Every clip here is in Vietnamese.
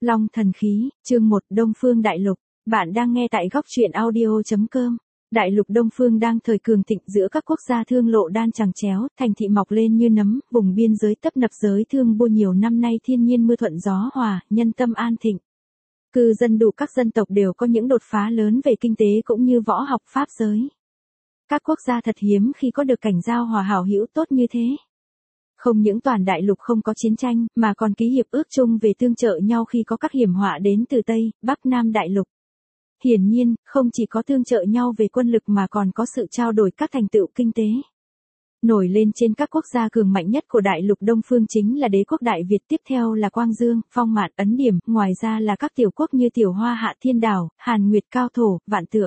Long thần khí, chương 1, Đông Phương Đại Lục. Bạn đang nghe tại góc truyện audio.com. Đại lục Đông Phương đang thời cường thịnh, giữa các quốc gia thương lộ đan chằng chéo, thành thị mọc lên như nấm, vùng biên giới tấp nập giới thương buôn nhiều năm nay thiên nhiên mưa thuận gió hòa, nhân tâm an thịnh. Cư dân đủ các dân tộc đều có những đột phá lớn về kinh tế cũng như võ học pháp giới. Các quốc gia thật hiếm khi có được cảnh giao hòa hảo hữu tốt như thế. Không những toàn đại lục không có chiến tranh, mà còn ký hiệp ước chung về tương trợ nhau khi có các hiểm họa đến từ Tây, Bắc Nam đại lục. Hiển nhiên, không chỉ có tương trợ nhau về quân lực mà còn có sự trao đổi các thành tựu kinh tế. Nổi lên trên các quốc gia cường mạnh nhất của đại lục Đông Phương chính là đế quốc Đại Việt, tiếp theo là Quang Dương, Phong Mạn, Ấn Điểm, ngoài ra là các tiểu quốc như Tiểu Hoa Hạ Thiên Đảo, Hàn Nguyệt Cao Thổ, Vạn Tượng.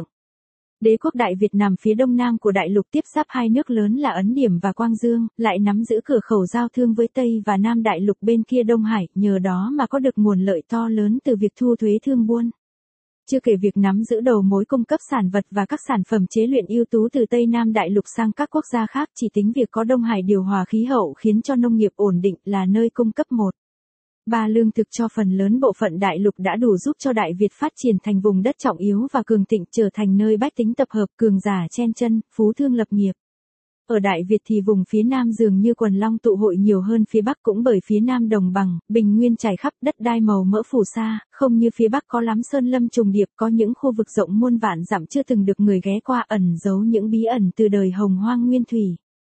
Đế quốc Đại Việt nằm phía đông nam của đại lục tiếp giáp hai nước lớn là Ấn Điểm và Quang Dương, lại nắm giữ cửa khẩu giao thương với Tây và Nam đại lục bên kia Đông Hải, nhờ đó mà có được nguồn lợi to lớn từ việc thu thuế thương buôn. Chưa kể việc nắm giữ đầu mối cung cấp sản vật và các sản phẩm chế luyện ưu tú từ Tây Nam đại lục sang các quốc gia khác, chỉ tính việc có Đông Hải điều hòa khí hậu khiến cho nông nghiệp ổn định là nơi cung cấp 1/3 lương thực cho phần lớn bộ phận đại lục đã đủ giúp cho Đại Việt phát triển thành vùng đất trọng yếu và cường thịnh, trở thành nơi bách tính tập hợp, cường giả chen chân, phú thương lập nghiệp. Ở Đại Việt thì vùng phía Nam dường như quần long tụ hội nhiều hơn phía Bắc, cũng bởi phía Nam đồng bằng, bình nguyên trải khắp, đất đai màu mỡ phù sa, không như phía Bắc có lắm sơn lâm trùng điệp, có những khu vực rộng muôn vạn dặm chưa từng được người ghé qua, ẩn giấu những bí ẩn từ đời Hồng Hoang nguyên thủy.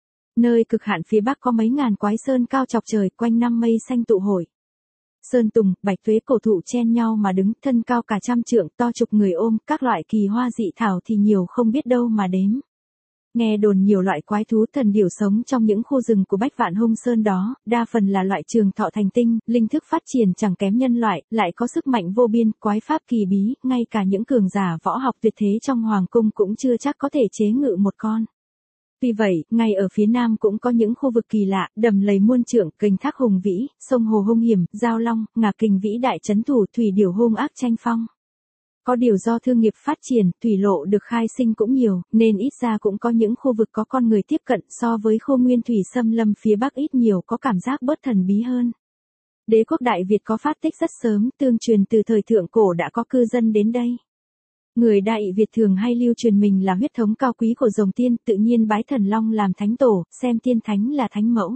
Nơi cực hạn phía Bắc có mấy ngàn quái sơn cao chọc trời, quanh năm mây xanh tụ hội. Sơn tùng, bạch tuế, cổ thụ chen nhau mà đứng, thân cao cả trăm trượng, to chục người ôm, các loại kỳ hoa dị thảo thì nhiều không biết đâu mà đếm. Nghe đồn nhiều loại quái thú thần điểu sống trong những khu rừng của Bách Vạn Hung Sơn đó, đa phần là loại trường thọ thành tinh, linh thức phát triển chẳng kém nhân loại, lại có sức mạnh vô biên, quái pháp kỳ bí, ngay cả những cường giả võ học tuyệt thế trong hoàng cung cũng chưa chắc có thể chế ngự một con. Vì vậy, ngay ở phía Nam cũng có những khu vực kỳ lạ, đầm lầy muôn trượng, kênh thác hùng vĩ, sông hồ hung hiểm, giao long, ngà kình vĩ đại trấn thủ, thủy điểu hung ác tranh phong. Có điều do thương nghiệp phát triển, thủy lộ được khai sinh cũng nhiều, nên ít ra cũng có những khu vực có con người tiếp cận, so với khu nguyên thủy xâm lâm phía Bắc ít nhiều có cảm giác bớt thần bí hơn. Đế quốc Đại Việt có phát tích rất sớm, tương truyền từ thời thượng cổ đã có cư dân đến đây. Người Đại Việt thường hay lưu truyền mình là huyết thống cao quý của rồng tiên, tự nhiên bái thần long làm thánh tổ, xem tiên thánh là thánh mẫu.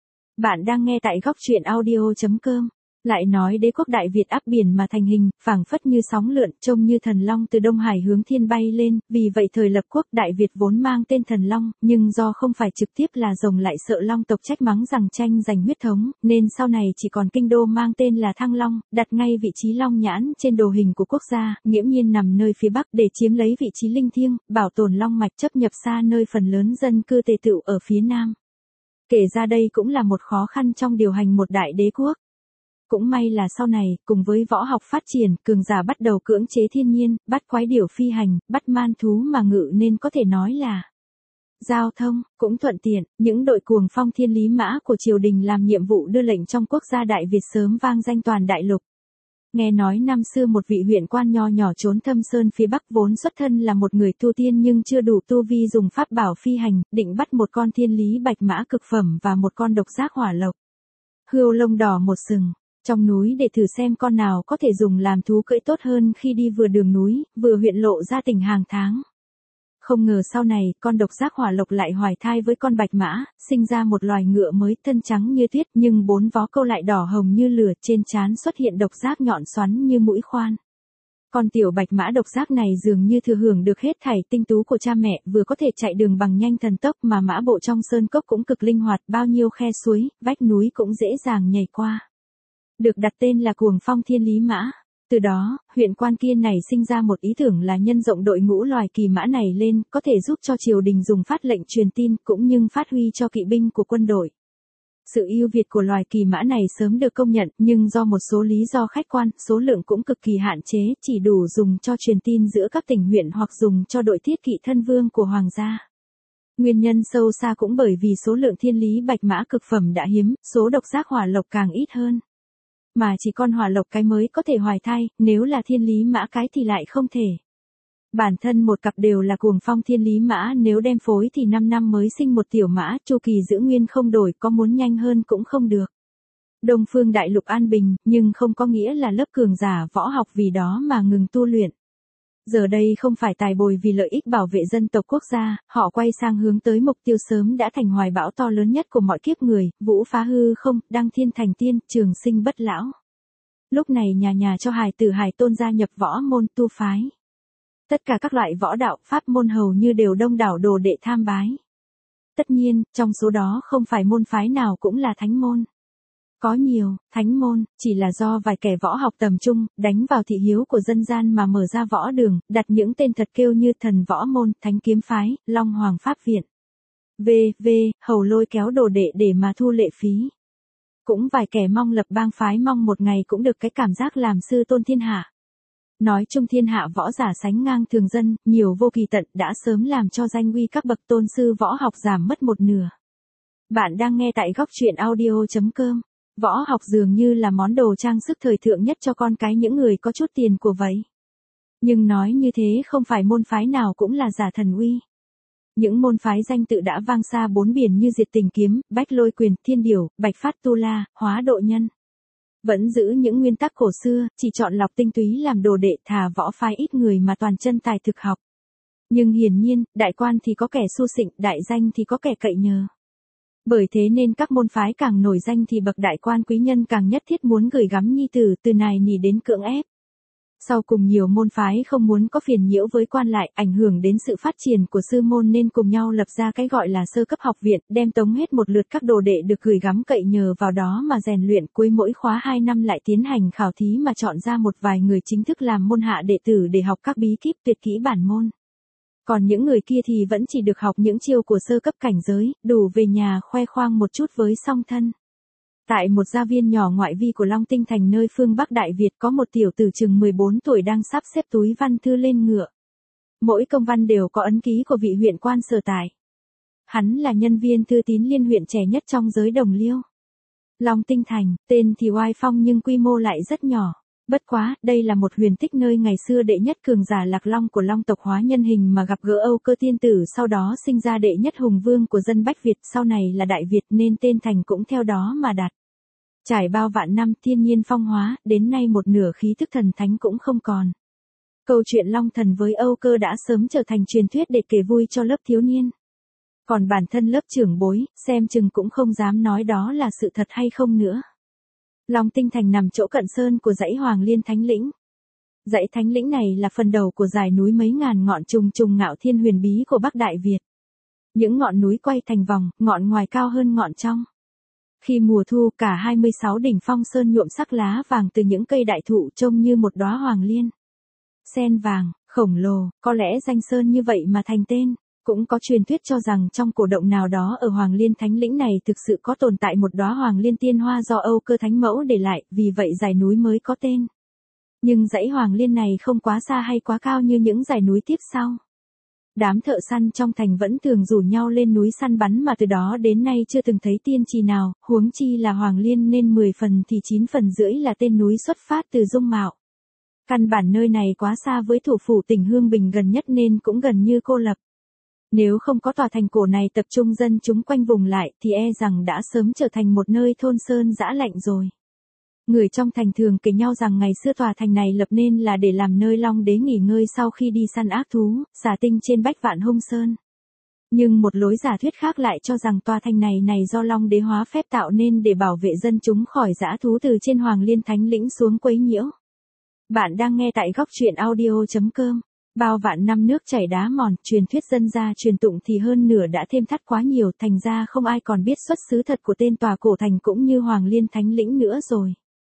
Bạn đang nghe tại góc truyện audio.com. Lại nói đế quốc Đại Việt áp biển mà thành hình, phảng phất như sóng lượn, trông như thần long từ Đông Hải hướng thiên bay lên, vì vậy thời lập quốc Đại Việt vốn mang tên thần long, nhưng do không phải trực tiếp là rồng lại sợ long tộc trách mắng rằng tranh giành huyết thống, nên sau này chỉ còn kinh đô mang tên là Thăng Long, đặt ngay vị trí long nhãn trên đồ hình của quốc gia, nghiễm nhiên nằm nơi phía Bắc để chiếm lấy vị trí linh thiêng, bảo tồn long mạch chấp nhập xa nơi phần lớn dân cư tề tựu ở phía Nam. Kể ra đây cũng là một khó khăn trong điều hành một đại đế quốc. Cũng may là sau này, cùng với võ học phát triển, cường giả bắt đầu cưỡng chế thiên nhiên, bắt quái điểu phi hành, bắt man thú mà ngự, nên có thể nói là giao thông cũng thuận tiện. Những đội cuồng phong thiên lý mã của triều đình làm nhiệm vụ đưa lệnh trong quốc gia Đại Việt sớm vang danh toàn đại lục. Nghe nói năm xưa một vị huyện quan nho nhỏ trốn thâm sơn phía Bắc, vốn xuất thân là một người tu tiên nhưng chưa đủ tu vi dùng pháp bảo phi hành, định bắt một con thiên lý bạch mã cực phẩm và một con độc giác hỏa lộc. Hươu lông đỏ một sừng. Trong núi để thử xem con nào có thể dùng làm thú cưỡi tốt hơn khi đi vừa đường núi, vừa huyện lộ ra tỉnh hàng tháng. Không ngờ sau này, con độc giác hỏa lộc lại hoài thai với con bạch mã, sinh ra một loài ngựa mới, thân trắng như tuyết nhưng bốn vó câu lại đỏ hồng như lửa, trên trán xuất hiện độc giác nhọn xoắn như mũi khoan. Con tiểu bạch mã độc giác này dường như thừa hưởng được hết thảy tinh tú của cha mẹ, vừa có thể chạy đường bằng nhanh thần tốc mà mã bộ trong sơn cốc cũng cực linh hoạt, bao nhiêu khe suối, vách núi cũng dễ dàng nhảy qua. Được đặt tên là cuồng phong thiên lý mã. Từ đó, huyện quan kia này sinh ra một ý tưởng là nhân rộng đội ngũ loài kỳ mã này lên, có thể giúp cho triều đình dùng phát lệnh truyền tin, cũng như phát huy cho kỵ binh của quân đội. Sự ưu việt của loài kỳ mã này sớm được công nhận, nhưng do một số lý do khách quan, số lượng cũng cực kỳ hạn chế, chỉ đủ dùng cho truyền tin giữa các tỉnh huyện hoặc dùng cho đội thiết kỵ thân vương của hoàng gia. Nguyên nhân sâu xa cũng bởi vì số lượng thiên lý bạch mã cực phẩm đã hiếm, số độc giác hỏa lộc càng ít hơn. Mà chỉ con hỏa lộc cái mới có thể hoài thai, nếu là thiên lý mã cái thì lại không thể. Bản thân một cặp đều là cuồng phong thiên lý mã, nếu đem phối thì 5 năm mới sinh một tiểu mã, chu kỳ giữ nguyên không đổi, có muốn nhanh hơn cũng không được. Đông Phương Đại Lục an bình, nhưng không có nghĩa là lớp cường giả võ học vì đó mà ngừng tu luyện. Giờ đây không phải tài bồi vì lợi ích bảo vệ dân tộc quốc gia, họ quay sang hướng tới mục tiêu sớm đã thành hoài bão to lớn nhất của mọi kiếp người, vũ phá hư không, đăng thiên thành tiên, trường sinh bất lão. Lúc này nhà nhà cho hài tử hài tôn gia nhập võ môn tu phái. Tất cả các loại võ đạo pháp môn hầu như đều đông đảo đồ đệ tham bái. Tất nhiên, trong số đó không phải môn phái nào cũng là thánh môn. Có nhiều, thánh môn, chỉ là do vài kẻ võ học tầm trung, đánh vào thị hiếu của dân gian mà mở ra võ đường, đặt những tên thật kêu như thần võ môn, thánh kiếm phái, long hoàng pháp viện. Hầu lôi kéo đồ đệ để mà thu lệ phí. Cũng vài kẻ mong lập bang phái mong một ngày cũng được cái cảm giác làm sư tôn thiên hạ. Nói chung thiên hạ võ giả sánh ngang thường dân, nhiều vô kỳ tận đã sớm làm cho danh uy các bậc tôn sư võ học giảm mất một nửa. Bạn đang nghe tại góc truyện audio.com. Võ học dường như là món đồ trang sức thời thượng nhất cho con cái những người có chút tiền của vậy. Nhưng nói như thế không phải môn phái nào cũng là giả thần uy. Những môn phái danh tự đã vang xa bốn biển như Diệt Tình Kiếm, Bách Lôi Quyền, Thiên Điểu, Bạch Phát Tu La, Hóa Độ Nhân. Vẫn giữ những nguyên tắc cổ xưa, chỉ chọn lọc tinh túy làm đồ đệ, thà võ phái ít người mà toàn chân tài thực học. Nhưng hiển nhiên, đại quan thì có kẻ xu xịnh, đại danh thì có kẻ cậy nhờ. Bởi thế nên các môn phái càng nổi danh thì bậc đại quan quý nhân càng nhất thiết muốn gửi gắm nhi tử từ nài nỉ đến cưỡng ép. Sau cùng nhiều môn phái không muốn có phiền nhiễu với quan lại, ảnh hưởng đến sự phát triển của sư môn nên cùng nhau lập ra cái gọi là sơ cấp học viện, đem tống hết một lượt các đồ đệ được gửi gắm cậy nhờ vào đó mà rèn luyện, cuối mỗi khóa 2 năm lại tiến hành khảo thí mà chọn ra một vài người chính thức làm môn hạ đệ tử để học các bí kíp tuyệt kỹ bản môn. Còn những người kia thì vẫn chỉ được học những chiêu của sơ cấp cảnh giới, đủ về nhà khoe khoang một chút với song thân. Tại một gia viên nhỏ ngoại vi của Long Tinh Thành nơi phương Bắc Đại Việt có một tiểu tử chừng 14 tuổi đang sắp xếp túi văn thư lên ngựa. Mỗi công văn đều có ấn ký của vị huyện quan sở tại. Hắn là nhân viên thư tín liên huyện trẻ nhất trong giới đồng liêu. Long Tinh Thành, tên thì oai phong nhưng quy mô lại rất nhỏ. Bất quá, đây là một huyền tích nơi ngày xưa đệ nhất cường giả Lạc Long của Long tộc hóa nhân hình mà gặp gỡ Âu Cơ tiên tử, sau đó sinh ra đệ nhất hùng vương của dân Bách Việt, sau này là Đại Việt nên tên thành cũng theo đó mà đặt. Trải bao vạn năm thiên nhiên phong hóa, đến nay một nửa khí thức thần thánh cũng không còn. Câu chuyện Long Thần với Âu Cơ đã sớm trở thành truyền thuyết để kể vui cho lớp thiếu niên. Còn bản thân lớp trưởng bối, xem chừng cũng không dám nói đó là sự thật hay không nữa. Long Tinh Thành nằm chỗ cận sơn của dãy Hoàng Liên Thánh Lĩnh. Dãy Thánh Lĩnh này là phần đầu của dải núi mấy ngàn ngọn trùng trùng ngạo thiên huyền bí của Bắc Đại Việt. Những ngọn núi quay thành vòng, ngọn ngoài cao hơn ngọn trong. Khi mùa thu cả 26 đỉnh phong sơn nhuộm sắc lá vàng từ những cây đại thụ trông như một đóa hoàng liên. Sen vàng, khổng lồ, có lẽ danh sơn như vậy mà thành tên. Cũng có truyền thuyết cho rằng trong cổ động nào đó ở Hoàng Liên Thánh Lĩnh này thực sự có tồn tại một đóa hoàng liên tiên hoa do Âu Cơ Thánh Mẫu để lại, vì vậy dải núi mới có tên. Nhưng dãy hoàng liên này không quá xa hay quá cao như những dải núi tiếp sau. Đám thợ săn trong thành vẫn thường rủ nhau lên núi săn bắn mà từ đó đến nay chưa từng thấy tiên trì nào, huống chi là hoàng liên nên 10 phần thì 9 phần rưỡi là tên núi xuất phát từ dung mạo. Căn bản nơi này quá xa với thủ phủ tỉnh Hương Bình gần nhất nên cũng gần như cô lập. Nếu không có tòa thành cổ này tập trung dân chúng quanh vùng lại thì e rằng đã sớm trở thành một nơi thôn sơn dã lạnh rồi. Người trong thành thường kể nhau rằng ngày xưa tòa thành này lập nên là để làm nơi Long Đế nghỉ ngơi sau khi đi săn ác thú, xà tinh trên Bách Vạn Hung Sơn. Nhưng một lối giả thuyết khác lại cho rằng tòa thành này do Long Đế hóa phép tạo nên để bảo vệ dân chúng khỏi dã thú từ trên Hoàng Liên Thánh Lĩnh xuống quấy nhiễu. Bạn đang nghe tại góc truyện audio.com. Bao vạn năm nước chảy đá mòn, truyền thuyết dân gia truyền tụng thì hơn nửa đã thêm thắt quá nhiều, thành ra không ai còn biết xuất xứ thật của tên tòa cổ thành cũng như Hoàng Liên Thánh Lĩnh nữa rồi.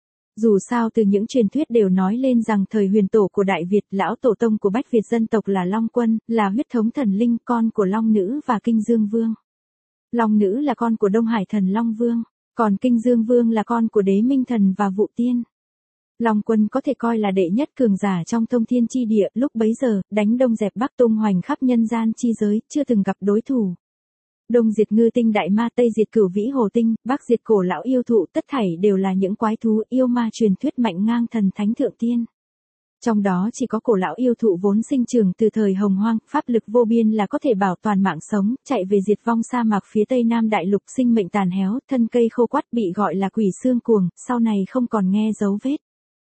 Dù sao từ những truyền thuyết đều nói lên rằng thời huyền tổ của Đại Việt, lão tổ tông của Bách Việt dân tộc là Long Quân, là huyết thống thần linh, con của Long Nữ và Kinh Dương Vương. Long Nữ là con của Đông Hải thần Long Vương, còn Kinh Dương Vương là con của Đế Minh Thần và Vụ Tiên. Long Quân có thể coi là đệ nhất cường giả trong thông thiên chi địa, lúc bấy giờ, đánh đông dẹp bắc tung hoành khắp nhân gian chi giới, chưa từng gặp đối thủ. Đông diệt ngư tinh đại ma, tây diệt cửu vĩ hồ tinh, bắc diệt cổ lão yêu thụ, tất thảy đều là những quái thú yêu ma truyền thuyết mạnh ngang thần thánh thượng tiên. Trong đó chỉ có cổ lão yêu thụ vốn sinh trưởng từ thời Hồng Hoang, pháp lực vô biên là có thể bảo toàn mạng sống, chạy về diệt vong sa mạc phía Tây Nam Đại Lục, sinh mệnh tàn héo, thân cây khô quắt, bị gọi là quỷ xương cuồng, sau này không còn nghe dấu vết.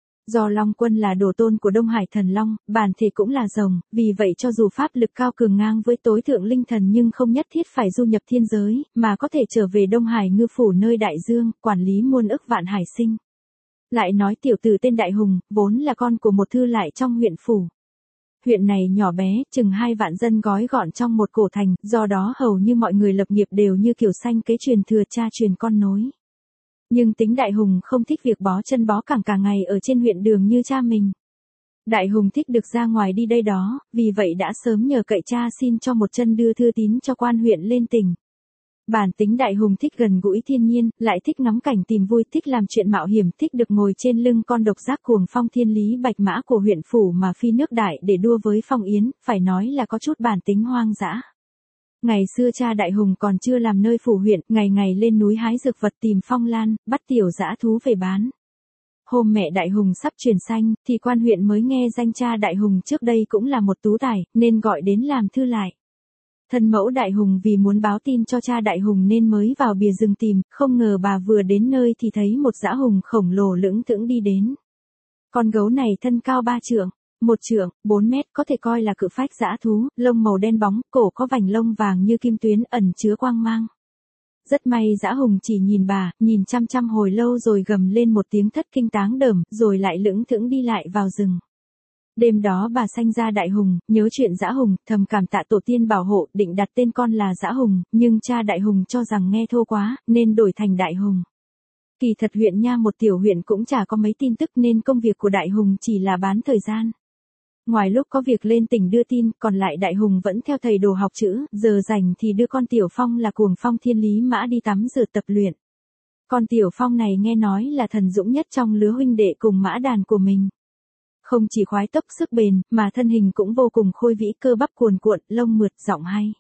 Do Long Quân là đồ tôn của Đông Hải Thần Long, bản thể cũng là rồng, vì vậy cho dù pháp lực cao cường ngang với tối thượng linh thần nhưng không nhất thiết phải du nhập thiên giới, mà có thể trở về Đông Hải Ngư Phủ nơi đại dương, quản lý muôn ức vạn hải sinh. Lại nói tiểu tử tên Đại Hùng, vốn là con của một thư lại trong huyện phủ. Huyện này nhỏ bé, chừng 2 vạn dân gói gọn trong một cổ thành, do đó hầu như mọi người lập nghiệp đều như kiểu sanh kế truyền thừa cha truyền con nối. Nhưng tính Đại Hùng không thích việc bó chân bó cẳng cả ngày ở trên huyện đường như cha mình. Đại Hùng thích được ra ngoài đi đây đó, vì vậy đã sớm nhờ cậy cha xin cho một chân đưa thư tín cho quan huyện lên tỉnh. Bản tính Đại Hùng thích gần gũi thiên nhiên, lại thích ngắm cảnh tìm vui, thích làm chuyện mạo hiểm, thích được ngồi trên lưng con độc giác cuồng phong thiên lý bạch mã của huyện phủ mà phi nước đại để đua với Phong Yến, phải nói là có chút bản tính hoang dã. Ngày xưa cha Đại Hùng còn chưa làm nơi phủ huyện, ngày ngày lên núi hái dược vật tìm phong lan, bắt tiểu dã thú về bán. Hôm mẹ Đại Hùng sắp truyền sanh, thì quan huyện mới nghe danh cha Đại Hùng trước đây cũng là một tú tài, nên gọi đến làm thư lại. Thân mẫu Đại Hùng vì muốn báo tin cho cha Đại Hùng nên mới vào bìa rừng tìm, không ngờ bà vừa đến nơi thì thấy một dã hùng khổng lồ lững thững đi đến. Con gấu này thân cao 3 trượng, 1 trượng, 4 mét, có thể coi là cự phách dã thú, lông màu đen bóng, cổ có vành lông vàng như kim tuyến ẩn chứa quang mang. Rất may dã hùng chỉ nhìn bà, nhìn chăm chăm hồi lâu rồi gầm lên một tiếng thất kinh táng đờm, rồi lại lững thững đi lại vào rừng. Đêm đó bà sanh ra Đại Hùng, nhớ chuyện dã hùng, thầm cảm tạ tổ tiên bảo hộ, định đặt tên con là dã hùng, nhưng cha Đại Hùng cho rằng nghe thô quá, nên đổi thành Đại Hùng. Kỳ thật huyện nha một tiểu huyện cũng chả có mấy tin tức nên công việc của Đại Hùng chỉ là bán thời gian. Ngoài lúc có việc lên tỉnh đưa tin, còn lại Đại Hùng vẫn theo thầy đồ học chữ, giờ rảnh thì đưa con Tiểu Phong là cuồng phong thiên lý mã đi tắm rửa tập luyện. Con Tiểu Phong này nghe nói là thần dũng nhất trong lứa huynh đệ cùng mã đàn của mình. Không chỉ khoái tốc sức bền, mà thân hình cũng vô cùng khôi vĩ, cơ bắp cuồn cuộn, lông mượt, giọng hay.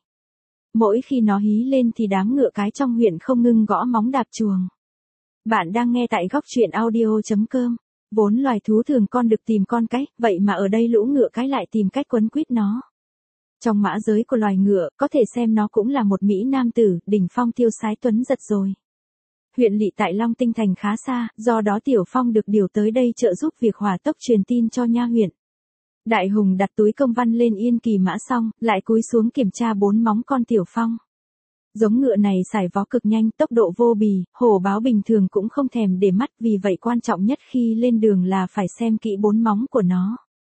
Mỗi khi nó hí lên thì đám ngựa cái trong huyện không ngừng gõ móng đạp chuồng. Bạn đang nghe tại góc truyện audio.com. Vốn loài thú thường con được tìm con cái, vậy mà ở đây lũ ngựa cái lại tìm cách quấn quýt nó. Trong mã giới của loài ngựa, có thể xem nó cũng là một mỹ nam tử, đỉnh phong tiêu sái tuấn giật rồi. Huyện lỵ tại Long Tinh thành khá xa, do đó Tiểu Phong được điều tới đây trợ giúp việc hỏa tốc truyền tin cho nha huyện. Đại Hùng đặt túi công văn lên yên kỳ mã xong, lại cúi xuống kiểm tra 4 móng con Tiểu Phong. Giống ngựa này sải vó cực nhanh, tốc độ vô bì, hổ báo bình thường cũng không thèm để mắt, vì vậy quan trọng nhất khi lên đường là phải xem kỹ 4 móng của nó.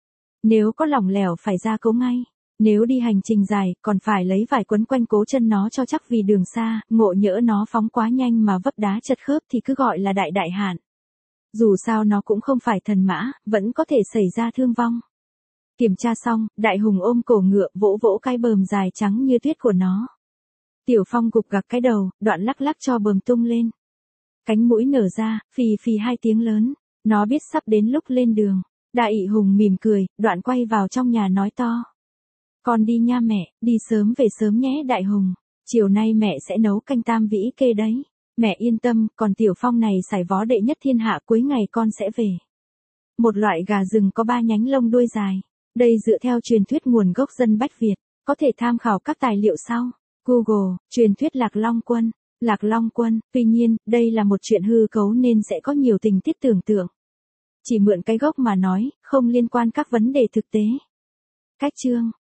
Nếu có lỏng lẻo phải ra cố ngay. Nếu đi hành trình dài, còn phải lấy vải quấn quanh cố chân nó cho chắc, vì đường xa, ngộ nhỡ nó phóng quá nhanh mà vấp đá chật khớp thì cứ gọi là đại hạn. Dù sao nó cũng không phải thần mã, vẫn có thể xảy ra thương vong. Kiểm tra xong, Đại Hùng ôm cổ ngựa, vỗ vỗ cái bờm dài trắng như tuyết của nó. Tiểu Phong gục gặc cái đầu, đoạn lắc lắc cho bờm tung lên. Cánh mũi nở ra, phì phì 2 tiếng lớn, nó biết sắp đến lúc lên đường. Đại Hùng mỉm cười, đoạn quay vào trong nhà nói to. Con đi nha mẹ, đi sớm về sớm nhé Đại Hùng, chiều nay mẹ sẽ nấu canh tam vĩ kê đấy. Mẹ yên tâm, còn Tiểu Phong này sải vó đệ nhất thiên hạ, cuối ngày con sẽ về. Một loại gà rừng có 3 nhánh lông đuôi dài. Đây dựa theo truyền thuyết nguồn gốc dân Bách Việt, có thể tham khảo các tài liệu sau. Google, truyền thuyết Lạc Long Quân. Lạc Long Quân, tuy nhiên, đây là một chuyện hư cấu nên sẽ có nhiều tình tiết tưởng tượng. Chỉ mượn cái gốc mà nói, không liên quan các vấn đề thực tế. Cách chương